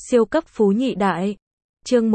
Siêu cấp phú nhị đại. Chương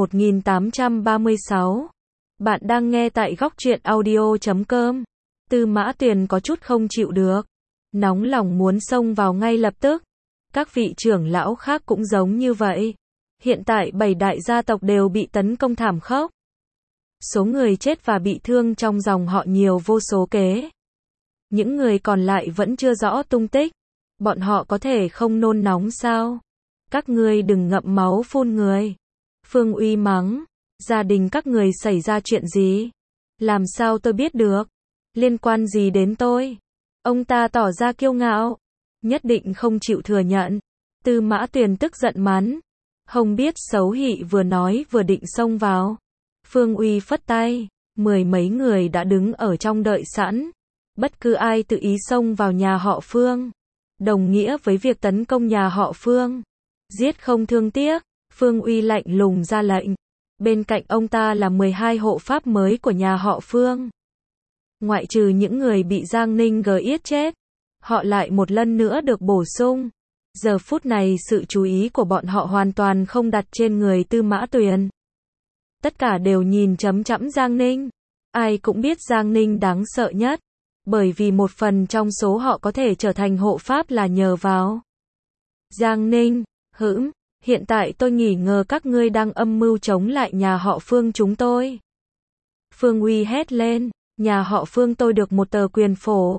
1836. Bạn đang nghe tại góc truyện audio.com. Tư Mã Tuyền có chút không chịu được, nóng lòng muốn xông vào ngay lập tức. Các vị trưởng lão khác cũng giống như vậy. Hiện tại 7 đại gia tộc đều bị tấn công thảm khốc. Số người chết và bị thương trong dòng họ nhiều vô số kể. Những người còn lại vẫn chưa rõ tung tích. Bọn họ có thể không nôn nóng sao? Các ngươi đừng ngậm máu phun người. Phương Uy mắng, gia đình các người xảy ra chuyện gì? Làm sao tôi biết được? Liên quan gì đến tôi? Ông ta tỏ ra kiêu ngạo, nhất định không chịu thừa nhận. Tư Mã Tuyền tức giận mắng, không biết xấu hị vừa nói vừa định xông vào. Phương Uy phất tay, 10 mấy người đã đứng ở trong đợi sẵn. Bất cứ ai tự ý xông vào nhà họ Phương, đồng nghĩa với việc tấn công nhà họ Phương. Giết không thương tiếc. Phương Uy lạnh lùng ra lệnh. Bên cạnh ông ta là 12 hộ pháp mới của nhà họ Phương. Ngoại trừ những người bị Giang Ninh giết chết, họ lại một lần nữa được bổ sung. Giờ phút này sự chú ý của bọn họ hoàn toàn không đặt trên người Tư Mã Tuyền. Tất cả đều nhìn chằm chằm Giang Ninh. Ai cũng biết Giang Ninh đáng sợ nhất, bởi vì một phần trong số họ có thể trở thành hộ pháp là nhờ vào Giang Ninh. Hiện tại tôi nghi ngờ các ngươi đang âm mưu chống lại nhà họ Phương chúng tôi. Phương Uy hét lên, nhà họ Phương tôi được một tờ quyền phổ,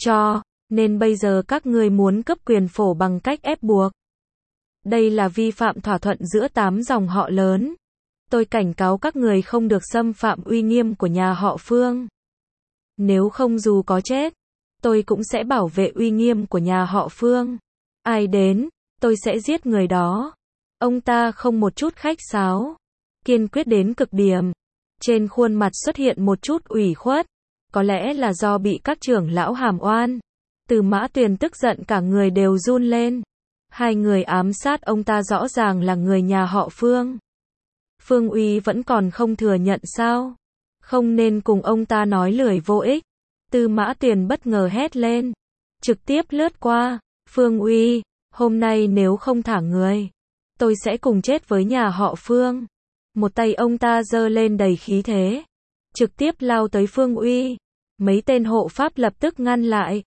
nên bây giờ các ngươi muốn cấp quyền phổ bằng cách ép buộc. Đây là vi phạm thỏa thuận giữa 8 dòng họ lớn. Tôi cảnh cáo các người không được xâm phạm uy nghiêm của nhà họ Phương. Nếu không dù có chết, tôi cũng sẽ bảo vệ uy nghiêm của nhà họ Phương. Ai đến, tôi sẽ giết người đó. Ông ta không một chút khách sáo, kiên quyết đến cực điểm. Trên khuôn mặt xuất hiện một chút ủy khuất, có lẽ là do bị các trưởng lão hàm oan. Tư Mã Tuyền tức giận cả người đều run lên. Hai người ám sát ông ta rõ ràng là người nhà họ Phương. Phương Uy vẫn còn không thừa nhận sao? Không nên cùng ông ta nói lời vô ích. Tư Mã Tuyền bất ngờ hét lên, trực tiếp lướt qua. Phương Uy, hôm nay nếu không thả người, tôi sẽ cùng chết với nhà họ Phương. Một tay ông ta giơ lên đầy khí thế, trực tiếp lao tới Phương Uy. Mấy tên hộ pháp lập tức ngăn lại.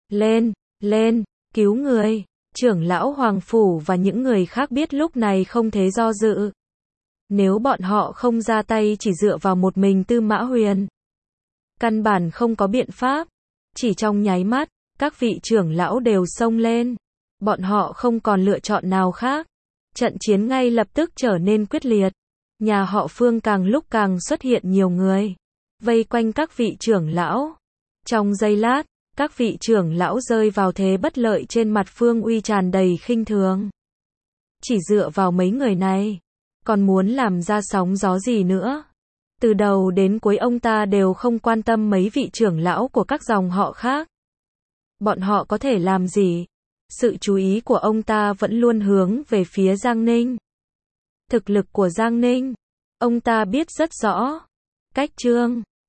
Lên, cứu người. Trưởng lão Hoàng Phủ và những người khác biết lúc này không thể do dự. Nếu bọn họ không ra tay chỉ dựa vào một mình Tư Mã Huyền, căn bản không có biện pháp. Chỉ trong nháy mắt, các vị trưởng lão đều xông lên. Bọn họ không còn lựa chọn nào khác. Trận chiến ngay lập tức trở nên quyết liệt. Nhà họ Phương càng lúc càng xuất hiện nhiều người, vây quanh các vị trưởng lão. Trong giây lát, các vị trưởng lão rơi vào thế bất lợi, trên mặt Phương Uy tràn đầy khinh thường. Chỉ dựa vào mấy người này, còn muốn làm ra sóng gió gì nữa? Từ đầu đến cuối ông ta đều không quan tâm mấy vị trưởng lão của các dòng họ khác. Bọn họ có thể làm gì? Sự chú ý của ông ta vẫn luôn hướng về phía Giang Ninh. Thực lực của Giang Ninh, ông ta biết rất rõ. Cách chương